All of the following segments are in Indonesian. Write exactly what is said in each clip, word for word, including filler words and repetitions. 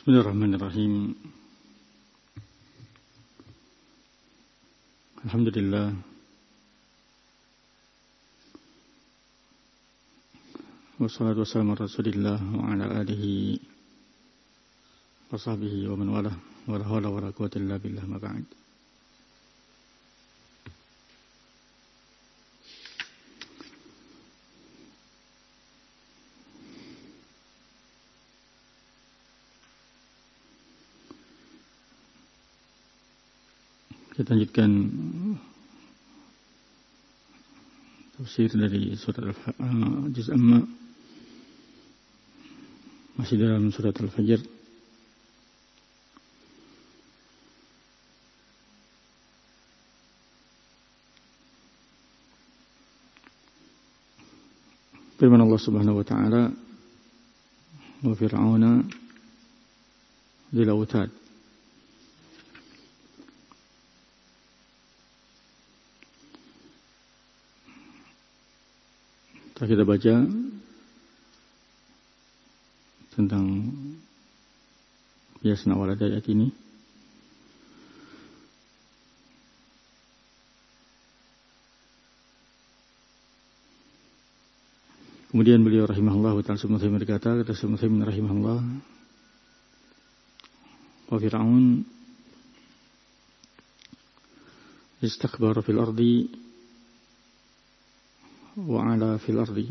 Bismillahirrahmanirrahim. Alhamdulillah. Wassalatu wassalamu ala Rasulillah wa ala alihi wa sahbihi wa man walah. Wa la hawla wa la quwwata illa billah, ma ba'd. Kita lanjutkan tafsir dari surat Al-Juz Amma, masih dalam surat Al-Fajr. Firman Allah Subhanahu wa taala, wa fir'auna dzil autad. Kita baca tentang biasa awal ayat ini. Kemudian beliau rahimahullah ta'ala sebelum berkata, kata sebelum rahimahullah, wa fir'aun istakbara fil ardi wa ala fil ardi.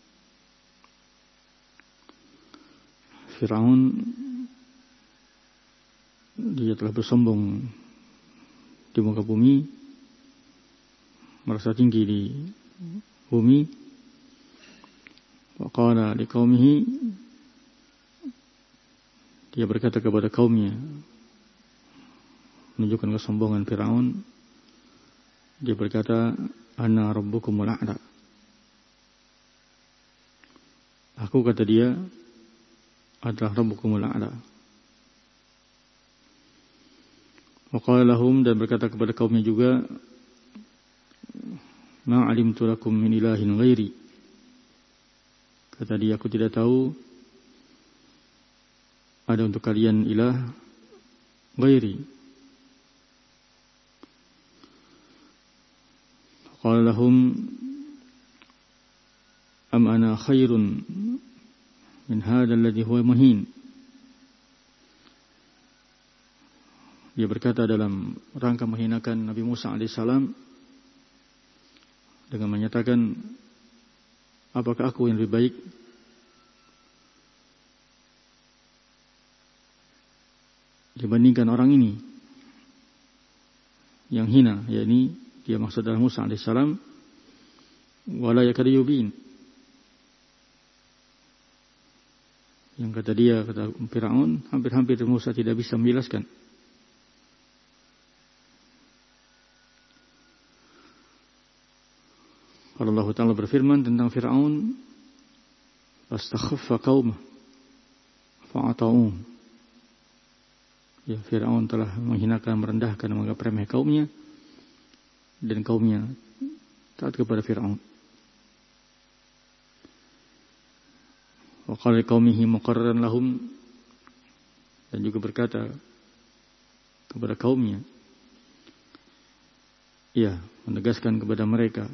Fir'aun dia telah bersombong di muka bumi, merasa tinggi di bumi. Wa qala liqaumihi, dia berkata kepada kaumnya, menunjukkan kesombongan Fir'aun. Dia berkata, ana rabbukumul a'la. Aku, kata dia, adalah Rabbukumul A'la. Wa qala lahum, dan berkata kepada kaumnya juga, ma alimtu lakum min ilahin ghairi. Kata dia, aku tidak tahu ada untuk kalian ilah ghairi. Wa qala lahum, am ana khairun min hadha alladhi huwa muhin. Dia berkata dalam rangka menghinakan Nabi Musa alaihissalam dengan menyatakan, apakah aku yang lebih baik dibandingkan orang ini yang hina, yakni dia maksud adalah Musa alaihissalam, wala yakadu yubin. Yang kata dia, kata Fir'aun, hampir-hampir Musa tidak bisa menjelaskan. Allah Ta'ala berfirman tentang Fir'aun, fastakhaffa qaumah fa'ata'um. Ya, Fir'aun telah menghinakan, merendahkan, menganggap remeh kaumnya, dan kaumnya taat kepada Fir'aun. Wa qala liqaumihi muqarraran lahum, dan juga berkata kepada kaumnya, ya, menegaskan kepada mereka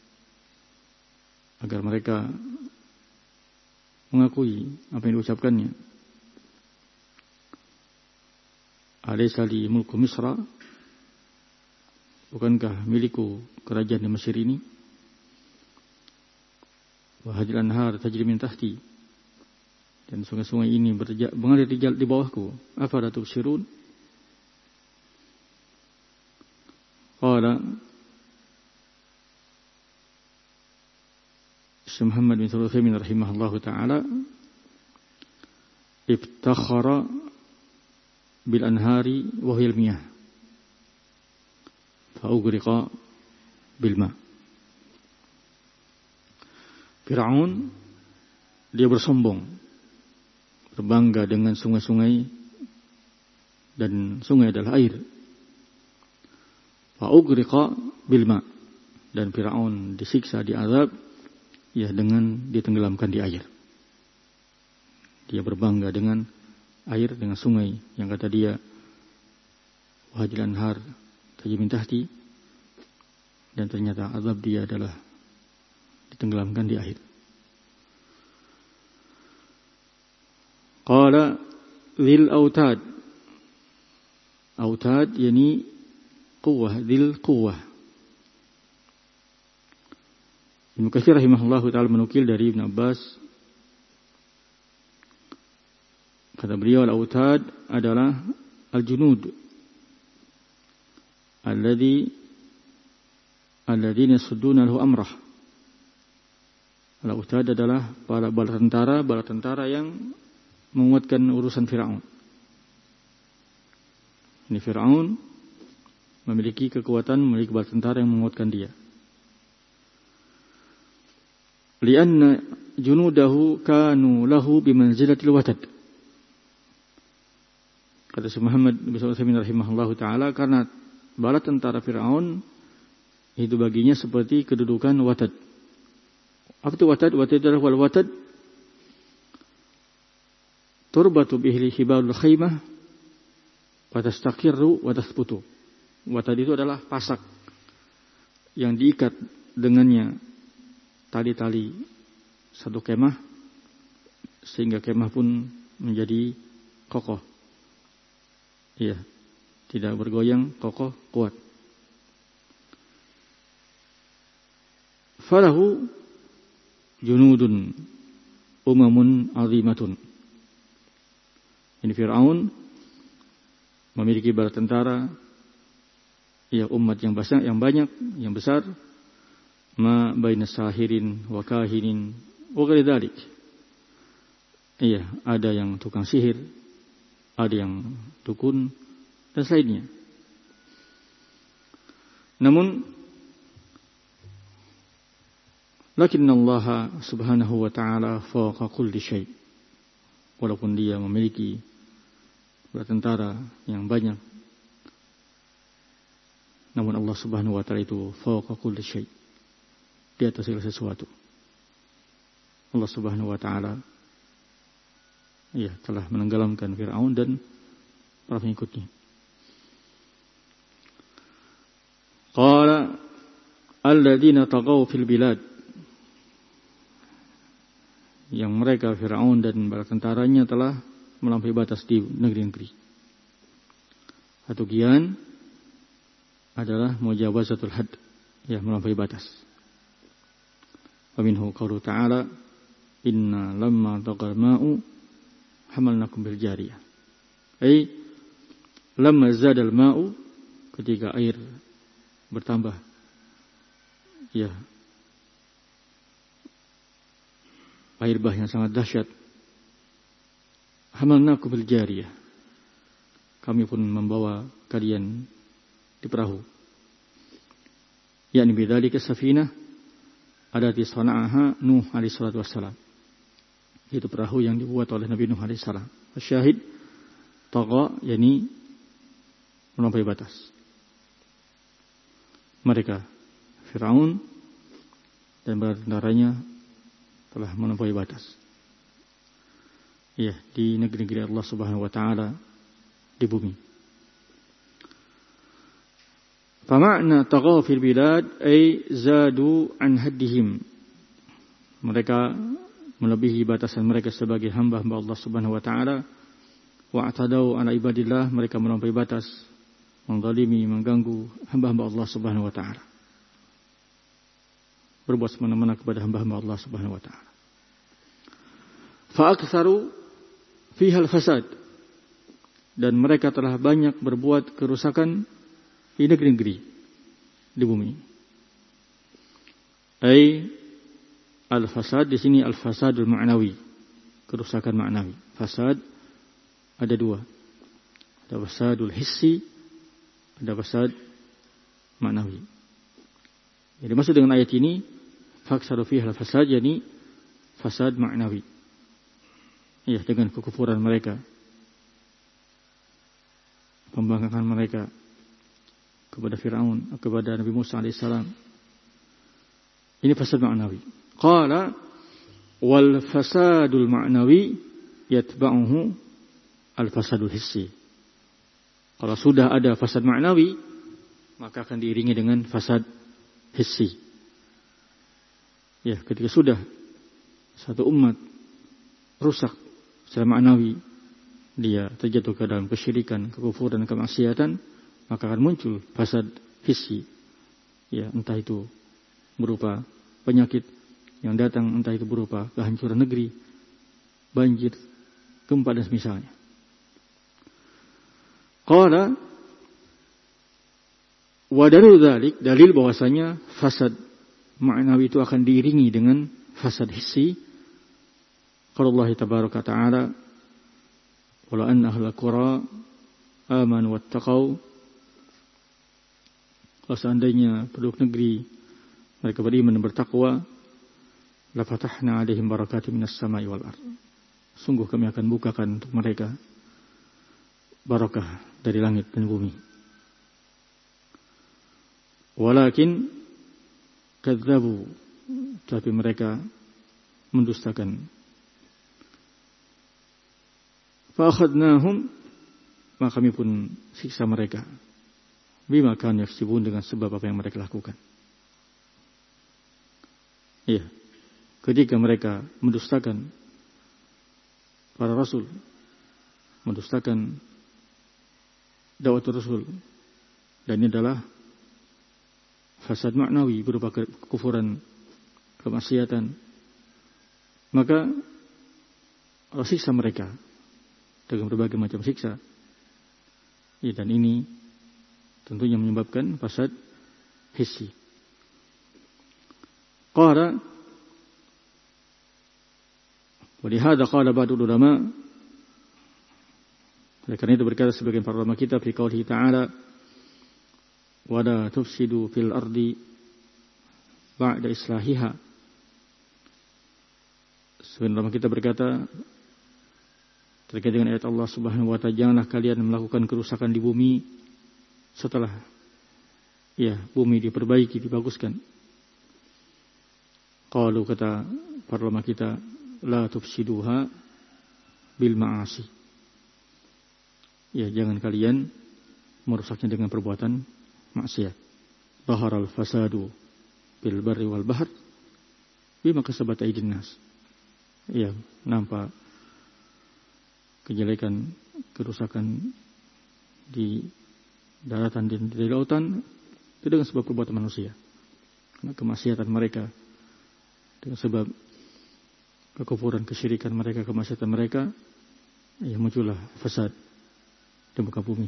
agar mereka mengakui apa yang diucapkannya. Alaysa li mulku Misra, bukankah milikku kerajaan di Mesir ini? Wa hadhil anhar tajri min tahti, dan sungai-sungai ini mengalir di, di bawahku. Afala tubsirun? Qala Syekh Muhammad bin Shalih Al-Utsaimin rahimahullahu taala, ibtakhara bil anhari wa hiya al-miyah fa ughriqa bil ma. Fir'aun dia bersombong, berbangga dengan sungai-sungai, dan sungai adalah air. Fa ughriqa bil ma, dan Fir'aun disiksa, diazab, ya dengan ditenggelamkan di air. Dia berbangga dengan air dengan sungai yang kata dia wahadil anhar tajri min tahti, dan ternyata azab dia adalah ditenggelamkan di air. Qala dhil autad, autad yani quwwah, dhil quwwah. Ibnu Katsir rahimahullahu taala menukil dari Ibnu Abbas, kata beliau al-autad adalah al-junud alladhi alladhina yasudduna lahu amrah. Al-autad adalah para bala tentara, bala tentara yang menguatkan urusan Fir'aun. Ini Fir'aun memiliki kekuatan, memiliki bala tentara yang menguatkan dia. Lianna junudahu kanu lahu bimanzilatil watad. Kata Syekh Muhammad bin Shalih rahimahullahu taala, karena bala tentara Fir'aun itu baginya seperti kedudukan watad. Apa itu watad? Watad adalah wal watad turbatu bihi hibalul khaymah wa tastaqirru wa tathbutu. Watad itu adalah pasak yang diikat dengannya tali-tali satu kemah sehingga kemah pun menjadi kokoh. Iya, tidak bergoyang, kokoh, kuat. Falahu junudun umamun azimatun. Ini Fir'aun memiliki bala tentara, ya umat yang besar, yang banyak, yang besar. Ma baina sahirin wa kahinin wa ghairi dzalik. Iya, ada yang tukang sihir, ada yang dukun dan selainnya. Namun lakinna Allah subhanahu wa ta'ala fawqa kulli syai'. Walaupun dia memiliki tentara yang banyak, namun Allah subhanahu wa ta'ala itu fawqa kulli syai', di atas segala sesuatu. Allah subhanahu wa ta'ala ya telah menenggelamkan Fir'aun dan para pengikutnya. Qala alladzina taghaw fil bilad, yang mereka Fir'aun dan bala tentaranya telah melampaui batas di negeri-negeri. At-tughyan adalah mujawazatul had, ya melampaui batas. Wa minhu qawlu ta'ala inna lamma taghal ma'u hamalnakum bil jariyah. Ai lamma zadal ma'u, ketika air bertambah, ya air bah yang sangat dahsyat, hamalnakum bil jariyah, kami pun membawa kalian di perahu. yakni bidzalika safinah adati sana'aha Nuh alaihi salatu wassalam. Itu perahu yang dibuat oleh Nabi Nuh alaihi salam. Syahid tagha yakni melampaui batas. Mereka Firaun dan bala tentaranya telah melampaui batas. Ya, di negeri-negeri Allah Subhanahu wa taala di bumi. Famakna taghaw fil bilad ay zadu an haddihim. Mereka melebihi batasan mereka sebagai hamba-hamba Allah Subhanahu wa taala. Wa atadau ala ibadillah, mereka melampaui batas, menzalimi, mengganggu hamba-hamba Allah Subhanahu wa taala. Berbuat semena-mena kepada hamba-hamba Allah Subhanahu wa taala. Fa aktsaru fiha al-fasad, dan mereka telah banyak berbuat kerusakan di negeri-negeri di bumi. Ai al-fasad di sini al-fasadul ma'nawi, kerusakan ma'nawi. Fasad ada dua. Ada fasadul hissi, ada fasad ma'nawi. Jadi maksud dengan ayat ini faksaru fiha al-fasad, yakni fasad ma'nawi. Ya, dengan kekufuran mereka, pembangkangan mereka kepada Firaun, kepada Nabi Musa alaihissalam. Ini fasad ma'nawi. Qala wal fasadul ma'nawi yatba'uhu al-fasadul hissi. Kalau sudah ada fasad ma'nawi, maka akan diiringi dengan fasad hissi. Ya, ketika sudah satu umat rusak secara ma'nawi, dia terjatuh ke dalam kesyirikan, kekufuran, kemaksiatan, maka akan muncul fasad hissi. Ya, entah itu berupa penyakit yang datang, entah itu berupa kehancuran negeri, banjir, gempa dan semisalnya. Qala wa dalil dzalik, dalil bahwasanya fasad ma'nawi itu akan diiringi dengan fasad hissi. Qala Allah tabaraka ta'ala, "Wa anna ahlal qura amanu wattaqau." Kalau seandainya penduduk negeri mereka beriman dan bertakwa, la fatahna 'alaihim barakatim minas sama'i wal ardh. Sungguh kami akan bukakan untuk mereka barakah dari langit dan bumi. Walakin kadzabu, tapi mereka mendustakan. Fa akhadnahum, maka kami pun siksa mereka. Bima kanu yaksibun, dengan sebab apa yang mereka lakukan. Iya, ketika mereka mendustakan para rasul, mendustakan dakwah Rasul, dan ini adalah fasad ma'nawi berupa kekufuran, kemaksiatan, maka Allah siksa mereka dengan berbagai macam siksa. Ya, dan ini tentunya menyebabkan fasad hissi. Qala wa lihadza qala ba'du ulama, oleh karena itu berkata sebagian para ulama kita fi qoulihi ta'ala, wa la tufsidu fil ardi ba'da islahiha. Sebagian ulama kita berkata terkait dengan ayat Allah Subhanahu wa ta'ala, janganlah kalian melakukan kerusakan di bumi setelah ya bumi diperbaiki, dibaguskan. Qalu, kata para ulama kita, la tufsiduha bil ma'asi. Ya, jangan kalian merusaknya dengan perbuatan maksiat. Dhaharal fasadu bil barri wal bahr bima kasabat aydin nas. Ya, nampak kejelekan, kerusakan di daratan dan di lautan itu dengan sebab perbuatan manusia, karena kemaksiatan mereka, dengan sebab kekufuran, kesyirikan mereka, kemaksiatan mereka, ya muncullah fasad di muka bumi.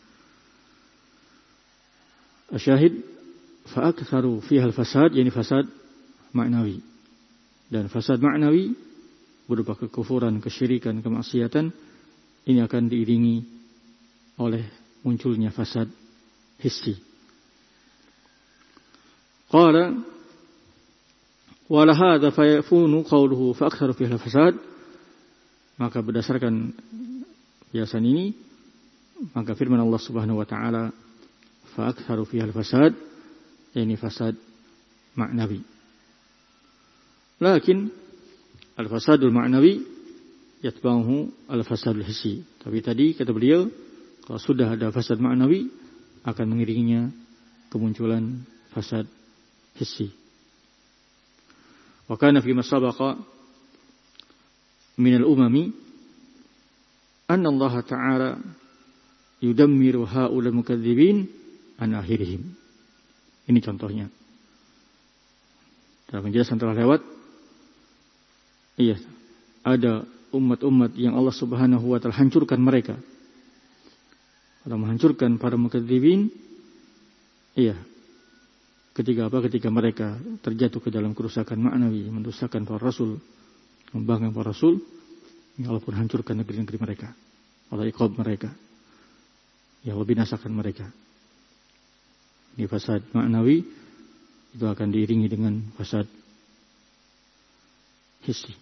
Asyahid fa aktsaru fiha al-fasad, yani fasad ma'nawi. Dan fasad ma'nawi berupa kekufuran, kesyirikan, kemaksiatan, ini akan diiringi oleh munculnya fasad hissi. Qala wa la hadza fa yakunu qawluhu fa aktsaru fiha al-fasad, maka berdasarkan biasan ini, maka firman Allah Subhanahu wa taala fa aktsaru fiha al-fasad, ini fasad ma'nawi. Lakin al-fasadul ma'nawi yatba'uhu al-fasadul hissi. Tapi tadi kata beliau, kalau sudah ada fasad ma'nawi, akan mengiringinya kemunculan fasad hissi. Wa kana fi ma sabaqa min al-umami anna Allah ta'ala yudammiru ha'ulal mukadzibin an akhirihim. Ini contohnya. Dalam penjelasan telah lewat, iya, ada umat-umat yang Allah Subhanahu wa ta'ala hancurkan mereka. Allah menghancurkan para mukadzibin, iya, ketika apa? Ketika mereka terjatuh ke dalam kerusakan ma'nawi, mendustakan para rasul, membangkang para rasul, Allah pun hancurkan negeri-negeri mereka. Allah iqab mereka, ya Allah binasakan mereka. Ini fasad ma'nawi, itu akan diiringi dengan fasad hissi.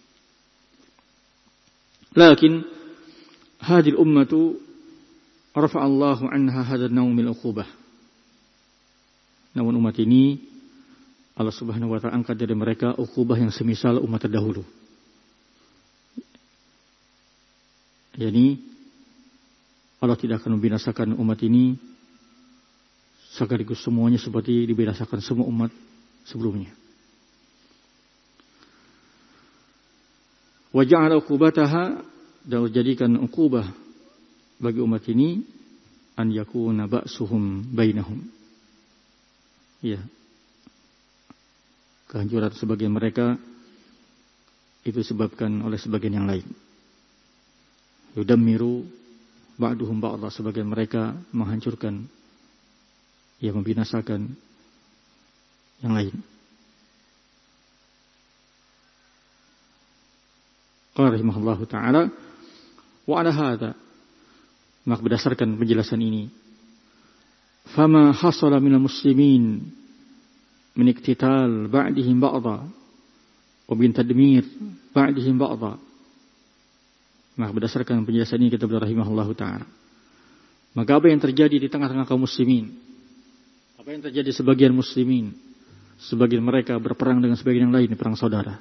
Lakin hadil ummatu rafa'allahu anha hadzal naum min uqubah. Namun umat ini Allah Subhanahu wa ta'ala angkat dari mereka uqubah yang semisal umat terdahulu. Yani Allah tidak akan membinasakan umat ini sekaligus semuanya seperti dibinasakan semua umat sebelumnya. Wa ja'ala uqubataha, dan jadikan uqubah bagi umat ini an yakuna ba'suhum bainahum. Ya. Kehancuran sebagian mereka itu disebabkan oleh sebagian yang lain. Yudammiru ba'duhum ba'dha, sebagian mereka menghancurkan, ya, membinasakan yang lain. Qala rahimahullahu ta'ala wa ala hadha, maka berdasarkan penjelasan ini, fama hasala minal muslimin min iktital ba'dihim ba'dha wa bin tadmir ba'dihim ba'dha. Maka berdasarkan penjelasan ini kita berkata rahimahullahu ta'ala, maka apa yang terjadi di tengah-tengah kaum muslimin, apa yang terjadi sebagian muslimin, sebagian mereka berperang dengan sebagian yang lain, perang saudara.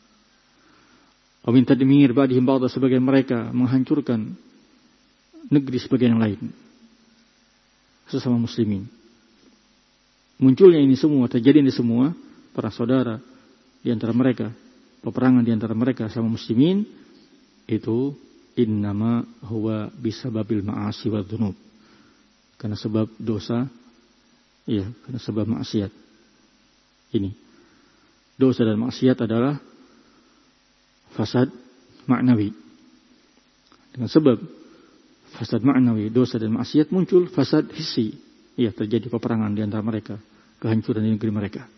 Wa min tadmir ba'dihim ba'dha, sebagian mereka menghancurkan negeri sebagian yang lain, sesama muslimin. Munculnya ini semua, terjadi ini semua, perang saudara di antara mereka, peperangan di antara mereka sama muslimin, itu innama huwa bisababil ma'asi wa dhunub, karena sebab dosa, iya, karena sebab maksiat. Ini dosa dan maksiat adalah fasad maknawi. Dengan sebab fasad maknawi, dosa dan maksiat, muncul fasad hissi. Iya, terjadi peperangan di antara mereka, kehancuran di negeri mereka.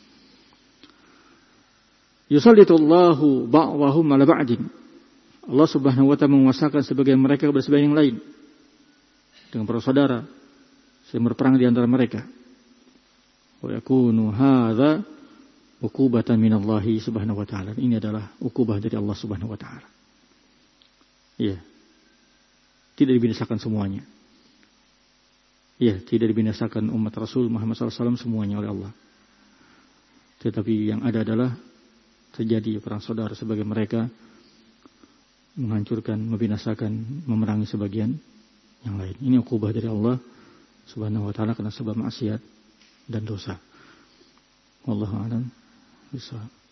Yusallitullahu ba'dahum ala ba'din, Allah subhanahu wa ta'ala menguasakan sebagian mereka kepada sebagian yang lain dengan para saudara, sehingga berperang di antara mereka. Wa yakunu hadza uqubatan minallahi subhanahu wa ta'ala. Ini adalah ukubah dari Allah subhanahu wa ta'ala. Iya. Tidak dibinasakan semuanya. Iya, tidak dibinasakan umat Rasul Muhammad sallallahu alaihi wasallam semuanya oleh Allah. Tetapi yang ada adalah terjadi perang saudara sebagian mereka menghancurkan, membinasakan, memerangi sebagian yang lain. Ini ukubah dari Allah subhanahu wa ta'ala karena sebab maksiat dan dosa. Wallahu a'lam bishawab.